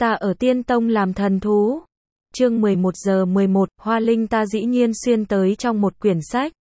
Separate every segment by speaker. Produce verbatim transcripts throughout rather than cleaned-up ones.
Speaker 1: Ta ở Tiên Tông làm thần thú. Chương mười một giờ mười một, Hoa Linh ta dĩ nhiên xuyên tới trong một quyển sách.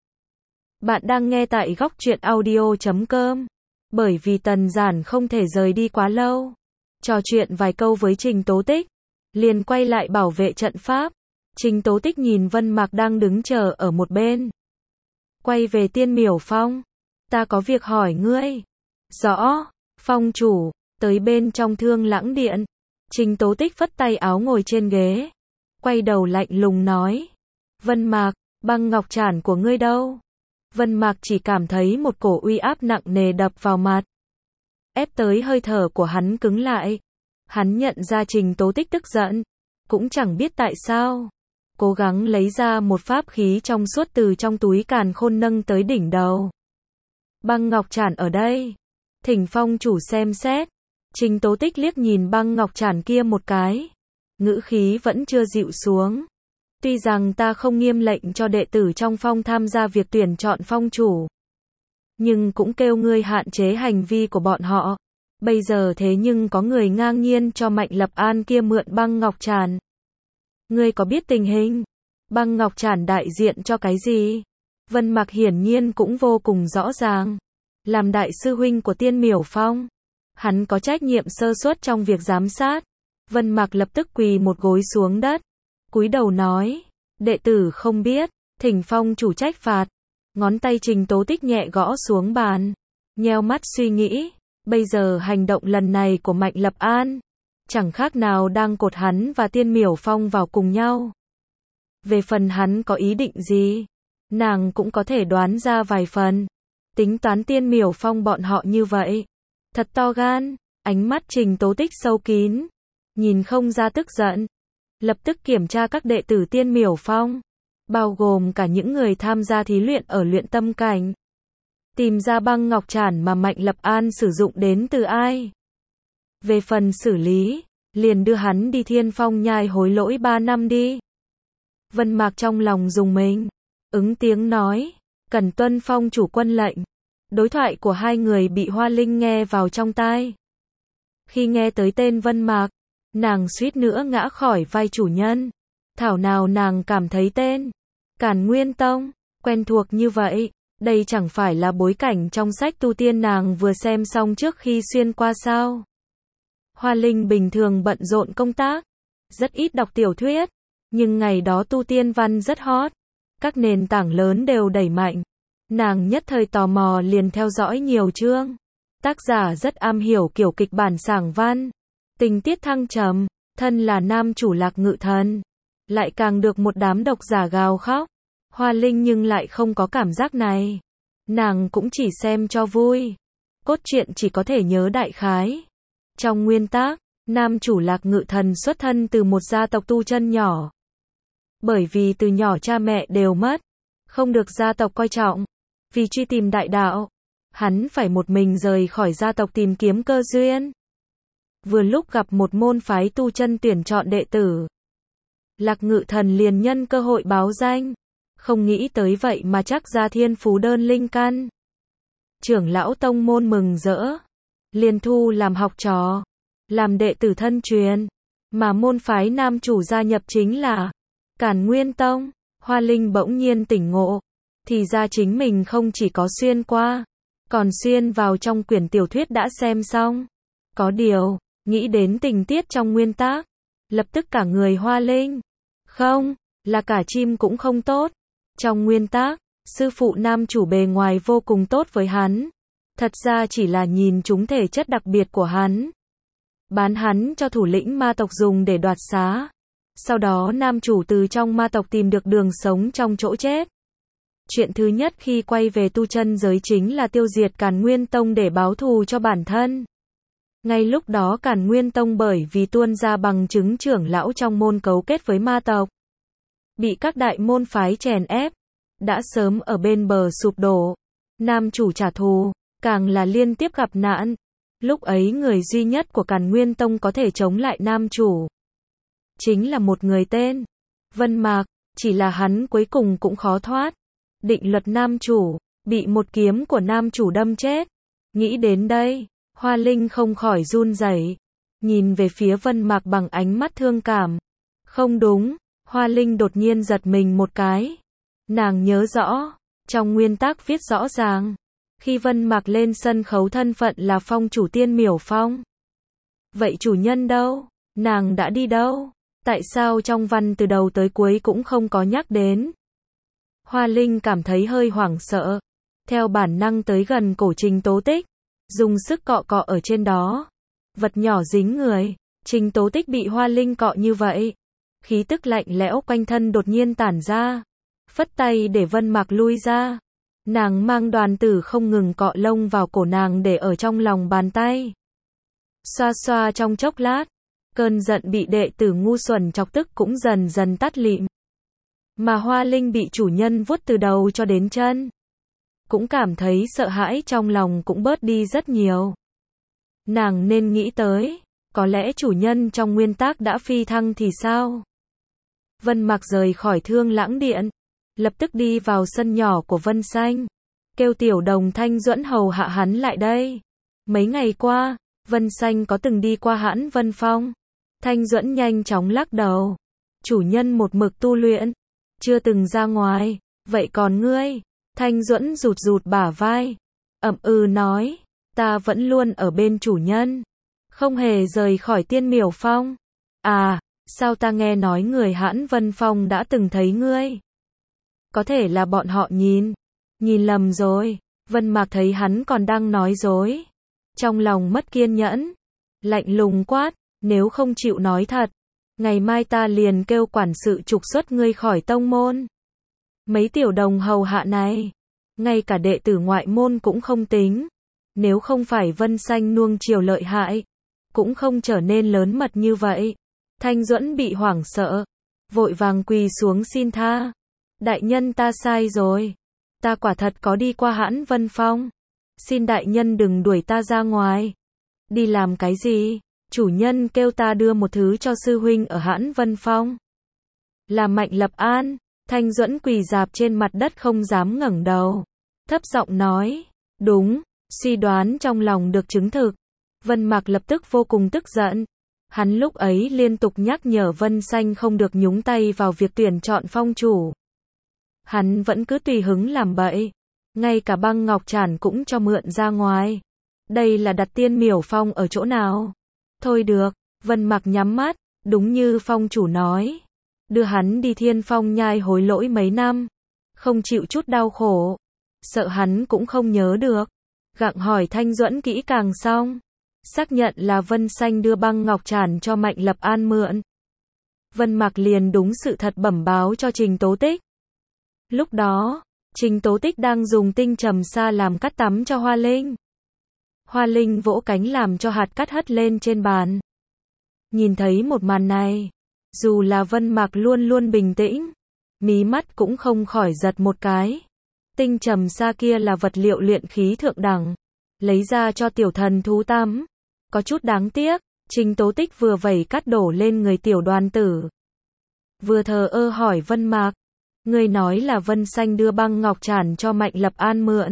Speaker 1: Bạn đang nghe tại góc truyện audio chấm com. Bởi vì Tần Giản không thể rời đi quá lâu. Trò chuyện vài câu với Trình Tố Tích, liền quay lại bảo vệ trận pháp. Trình Tố Tích nhìn Vân Mạc đang đứng chờ ở một bên. Quay về Tiên Miểu Phong. Ta có việc hỏi ngươi. Rõ, Phong chủ, tới bên trong Thương Lãng Điện. Trình Tố Tích phất tay áo ngồi trên ghế. Quay đầu lạnh lùng nói. Vân Mạc, băng ngọc trản của ngươi đâu? Vân Mạc chỉ cảm thấy một cổ uy áp nặng nề đập vào mặt. Ép tới hơi thở của hắn cứng lại. Hắn nhận ra Trình Tố Tích tức giận. Cũng chẳng biết tại sao. Cố gắng lấy ra một pháp khí trong suốt từ trong túi càn khôn nâng tới đỉnh đầu. Băng ngọc trản ở đây. Thỉnh Phong chủ xem xét. Trình Tố Tích liếc nhìn băng ngọc trản kia một cái. Ngữ khí vẫn chưa dịu xuống. Tuy rằng ta không nghiêm lệnh cho đệ tử trong phong tham gia việc tuyển chọn phong chủ. Nhưng cũng kêu ngươi hạn chế hành vi của bọn họ. Bây giờ thế nhưng có người ngang nhiên cho Mạnh Lập An kia mượn băng ngọc trản. Ngươi có biết tình hình? Băng ngọc trản đại diện cho cái gì? Vân Mạc hiển nhiên cũng vô cùng rõ ràng. Làm đại sư huynh của Tiên Miểu Phong, hắn có trách nhiệm sơ suất trong việc giám sát. Vân Mạc lập tức quỳ một gối xuống đất, cúi đầu nói, đệ tử không biết, thỉnh Phong chủ trách phạt. Ngón tay Trình Tố Tích nhẹ gõ xuống bàn, nheo mắt suy nghĩ, bây giờ hành động lần này của Mạnh Lập An, chẳng khác nào đang cột hắn và Tiên Miểu Phong vào cùng nhau. Về phần hắn có ý định gì, nàng cũng có thể đoán ra vài phần. Tính toán Tiên Miểu Phong bọn họ như vậy, thật to gan. Ánh mắt Trình Tố Tích sâu kín, nhìn không ra tức giận. Lập tức kiểm tra các đệ tử Tiên Miểu Phong, bao gồm cả những người tham gia thí luyện ở luyện tâm cảnh. Tìm ra băng ngọc trản mà Mạnh Lập An sử dụng đến từ ai. Về phần xử lý, liền đưa hắn đi Thiên Phong nhai hối lỗi ba năm đi. Vân Mạc trong lòng rùng mình, ứng tiếng nói, cần tuân Phong chủ quân lệnh. Đối thoại của hai người bị Hoa Linh nghe vào trong tai. Khi nghe tới tên Vân Mạc, nàng suýt nữa ngã khỏi vai chủ nhân. Thảo nào nàng cảm thấy tên Càn Nguyên Tông quen thuộc như vậy. Đây chẳng phải là bối cảnh trong sách tu tiên nàng vừa xem xong trước khi xuyên qua sao? Hoa Linh bình thường bận rộn công tác, rất ít đọc tiểu thuyết, nhưng ngày đó tu tiên văn rất hot, các nền tảng lớn đều đẩy mạnh. Nàng nhất thời tò mò liền theo dõi nhiều chương. Tác giả rất am hiểu kiểu kịch bản sảng văn, tình tiết thăng trầm, thân là nam chủ Lạc Ngự Thần, lại càng được một đám độc giả gào khóc. Hoa Linh nhưng lại không có cảm giác này. Nàng cũng chỉ xem cho vui. Cốt truyện chỉ có thể nhớ đại khái. Trong nguyên tác, nam chủ Lạc Ngự Thần xuất thân từ một gia tộc tu chân nhỏ. Bởi vì từ nhỏ cha mẹ đều mất, không được gia tộc coi trọng. Vì truy tìm đại đạo, hắn phải một mình rời khỏi gia tộc tìm kiếm cơ duyên. Vừa lúc gặp một môn phái tu chân tuyển chọn đệ tử. Lạc Ngự Thần liền nhân cơ hội báo danh. Không nghĩ tới vậy mà chắc ra thiên phú đơn linh căn. Trưởng lão tông môn mừng rỡ, liền thu làm học trò, làm đệ tử thân truyền. Mà môn phái nam chủ gia nhập chính là Càn Nguyên Tông. Hoa Linh bỗng nhiên tỉnh ngộ. Thì ra chính mình không chỉ có xuyên qua, còn xuyên vào trong quyển tiểu thuyết đã xem xong. Có điều, nghĩ đến tình tiết trong nguyên tác, lập tức cả người Hoa Linh. Không, là cả chim cũng không tốt. Trong nguyên tác, sư phụ nam chủ bề ngoài vô cùng tốt với hắn. Thật ra chỉ là nhìn trúng thể chất đặc biệt của hắn. Bán hắn cho thủ lĩnh ma tộc dùng để đoạt xá. Sau đó nam chủ từ trong ma tộc tìm được đường sống trong chỗ chết. Chuyện thứ nhất khi quay về tu chân giới chính là tiêu diệt Càn Nguyên Tông để báo thù cho bản thân. Ngay lúc đó Càn Nguyên Tông bởi vì tuôn ra bằng chứng trưởng lão trong môn cấu kết với ma tộc, bị các đại môn phái chèn ép, đã sớm ở bên bờ sụp đổ. Nam chủ trả thù, càng là liên tiếp gặp nạn. Lúc ấy người duy nhất của Càn Nguyên Tông có thể chống lại nam chủ, chính là một người tên Vân Mạc, chỉ là hắn cuối cùng cũng khó thoát. Định luật nam chủ, bị một kiếm của nam chủ đâm chết. Nghĩ đến đây, Hoa Linh không khỏi run rẩy. nhìn về phía Vân Mạc bằng ánh mắt thương cảm. Không đúng, Hoa Linh đột nhiên giật mình một cái. Nàng nhớ rõ, trong nguyên tắc viết rõ ràng, khi Vân Mạc lên sân khấu thân phận là phong chủ Tiên Miểu Phong. Vậy chủ nhân đâu? Nàng đã đi đâu? Tại sao trong văn từ đầu tới cuối cũng không có nhắc đến? Hoa Linh cảm thấy hơi hoảng sợ, theo bản năng tới gần cổ Trình Tố Tích, dùng sức cọ cọ ở trên đó. Vật nhỏ dính người, Trình Tố Tích bị Hoa Linh cọ như vậy, khí tức lạnh lẽo quanh thân đột nhiên tản ra, phất tay để Vân Mạc lui ra. Nàng mang đoàn tử không ngừng cọ lông vào cổ nàng để ở trong lòng bàn tay. Xoa xoa trong chốc lát, cơn giận bị đệ tử ngu xuẩn chọc tức cũng dần dần tắt lịm. Mà Hoa Linh bị chủ nhân vuốt từ đầu cho đến chân, cũng cảm thấy sợ hãi, trong lòng cũng bớt đi rất nhiều. Nàng nên nghĩ tới, có lẽ chủ nhân trong nguyên tắc đã phi thăng thì sao? Vân Mạc rời khỏi Thương Lãng Điện, lập tức đi vào sân nhỏ của Vân Xanh, kêu Tiểu Đồng Thanh Duẫn hầu hạ hắn lại đây. Mấy ngày qua, Vân Xanh có từng đi qua Hãn Vân Phong. Thanh Duẫn nhanh chóng lắc đầu. Chủ nhân một mực tu luyện, chưa từng ra ngoài. Vậy còn ngươi? Thanh Duẫn rụt rụt bả vai, ậm ừ nói, ta vẫn luôn ở bên chủ nhân, không hề rời khỏi Tiên Miểu Phong. À, sao ta nghe nói người Hãn Vân Phong đã từng thấy ngươi? Có thể là bọn họ nhìn, nhìn lầm rồi. Vân Mạc thấy hắn còn đang nói dối, trong lòng mất kiên nhẫn, lạnh lùng quát, nếu không chịu nói thật, ngày mai ta liền kêu quản sự trục xuất ngươi khỏi tông môn. Mấy tiểu đồng hầu hạ này, ngay cả đệ tử ngoại môn cũng không tính, nếu không phải Vân Xanh nuông chiều lợi hại, cũng không trở nên lớn mật như vậy. Thanh Duẫn bị hoảng sợ, vội vàng quỳ xuống xin tha. Đại nhân, ta sai rồi, ta quả thật có đi qua Hãn Vân Phong, xin đại nhân đừng đuổi ta ra ngoài. Đi làm cái gì? Chủ nhân kêu ta đưa một thứ cho sư huynh ở Hãn Vân Phong. Là Mạnh Lập An. Thanh Duẫn quỳ rạp trên mặt đất không dám ngẩng đầu, thấp giọng nói, đúng, suy đoán trong lòng được chứng thực. Vân Mạc lập tức vô cùng tức giận. Hắn lúc ấy liên tục nhắc nhở Vân Xanh không được nhúng tay vào việc tuyển chọn phong chủ. Hắn vẫn cứ tùy hứng làm bậy, ngay cả băng ngọc trản cũng cho mượn ra ngoài. Đây là đặt Tiên Miểu Phong ở chỗ nào? Thôi được, Vân Mạc nhắm mắt, đúng như phong chủ nói, đưa hắn đi Thiên Phong nhai hối lỗi mấy năm, không chịu chút đau khổ, sợ hắn cũng không nhớ được. Gặng hỏi Thanh Duẫn kỹ càng xong, xác nhận là Vân Xanh đưa băng ngọc trản cho Mạnh Lập An mượn. Vân Mạc liền đúng sự thật bẩm báo cho Trình Tố Tích. Lúc đó, Trình Tố Tích đang dùng tinh trầm sa làm cát tắm cho Hoa Linh. Hoa Linh vỗ cánh làm cho hạt cát hất lên trên bàn. Nhìn thấy một màn này, dù là Vân Mạc luôn luôn bình tĩnh, mí mắt cũng không khỏi giật một cái. Tinh trầm sa kia là vật liệu luyện khí thượng đẳng, lấy ra cho tiểu thần thú tắm, có chút đáng tiếc. Trình Tố Tích vừa vẩy cát đổ lên người tiểu đoàn tử, vừa thờ ơ hỏi Vân Mạc, ngươi nói là Vân Xanh đưa băng ngọc trản cho Mạnh Lập An mượn?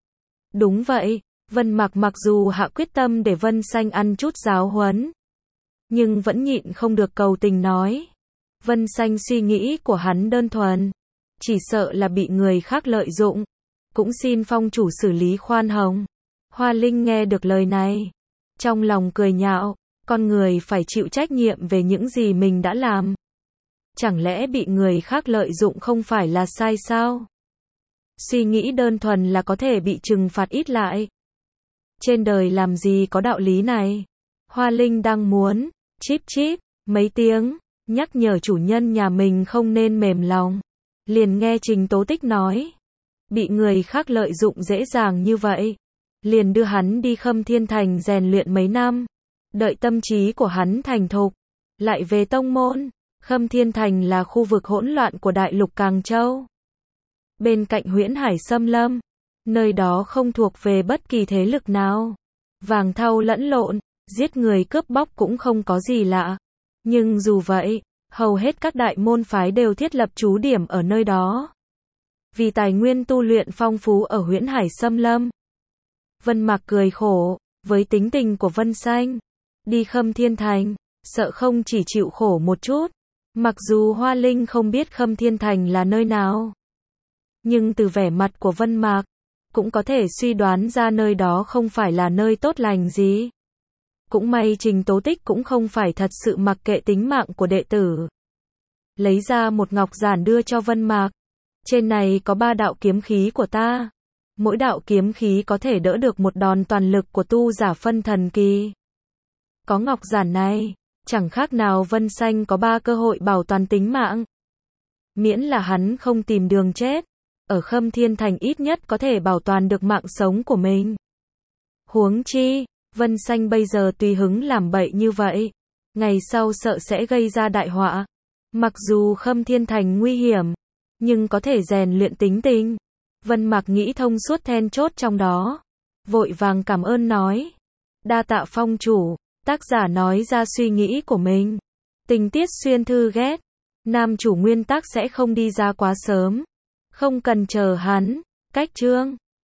Speaker 1: Đúng vậy. Vân Mạc mặc dù hạ quyết tâm để Vân Xanh ăn chút giáo huấn, nhưng vẫn nhịn không được cầu tình nói. Vân Xanh suy nghĩ của hắn đơn thuần, chỉ sợ là bị người khác lợi dụng, cũng xin phong chủ xử lý khoan hồng. Hoa Linh nghe được lời này, trong lòng cười nhạo, con người phải chịu trách nhiệm về những gì mình đã làm. Chẳng lẽ bị người khác lợi dụng không phải là sai sao? Suy nghĩ đơn thuần là có thể bị trừng phạt ít lại. Trên đời làm gì có đạo lý này? Hoa Linh đang muốn chíp chíp mấy tiếng, nhắc nhở chủ nhân nhà mình không nên mềm lòng. Liền nghe Trình Tố Tích nói, bị người khác lợi dụng dễ dàng như vậy, liền đưa hắn đi Khâm Thiên Thành rèn luyện mấy năm, đợi tâm trí của hắn thành thục, lại về tông môn. Khâm Thiên Thành là khu vực hỗn loạn của đại lục Càng Châu, bên cạnh Huyễn Hải Xâm Lâm, nơi đó không thuộc về bất kỳ thế lực nào, vàng thau lẫn lộn, giết người cướp bóc cũng không có gì lạ. Nhưng dù vậy, hầu hết các đại môn phái đều thiết lập trú điểm ở nơi đó, vì tài nguyên tu luyện phong phú ở Huyễn Hải Xâm Lâm. Vân Mạc cười khổ, với tính tình của Vân Xanh, đi Khâm Thiên Thành, sợ không chỉ chịu khổ một chút. Mặc dù Hoa Linh không biết Khâm Thiên Thành là nơi nào, nhưng từ vẻ mặt của Vân Mạc, cũng có thể suy đoán ra nơi đó không phải là nơi tốt lành gì. Cũng may Trình Tố Tích cũng không phải thật sự mặc kệ tính mạng của đệ tử. Lấy ra một ngọc giản đưa cho Vân Mạc. Trên này có ba đạo kiếm khí của ta. Mỗi đạo kiếm khí có thể đỡ được một đòn toàn lực của tu giả phân thần kỳ. Có ngọc giản này, chẳng khác nào Vân Xanh có ba cơ hội bảo toàn tính mạng. Miễn là hắn không tìm đường chết, ở Khâm Thiên Thành ít nhất có thể bảo toàn được mạng sống của mình. Huống chi, Vân Xanh bây giờ tùy hứng làm bậy như vậy, ngày sau sợ sẽ gây ra đại họa. Mặc dù Khâm Thiên Thành nguy hiểm, nhưng có thể rèn luyện tính tình. Vân Mạc nghĩ thông suốt then chốt trong đó, vội vàng cảm ơn nói. Đa tạ phong chủ, tác giả nói ra suy nghĩ của mình. Tình tiết xuyên thư ghét, nam chủ nguyên tác sẽ không đi ra quá sớm. Không cần chờ hắn, cách chương.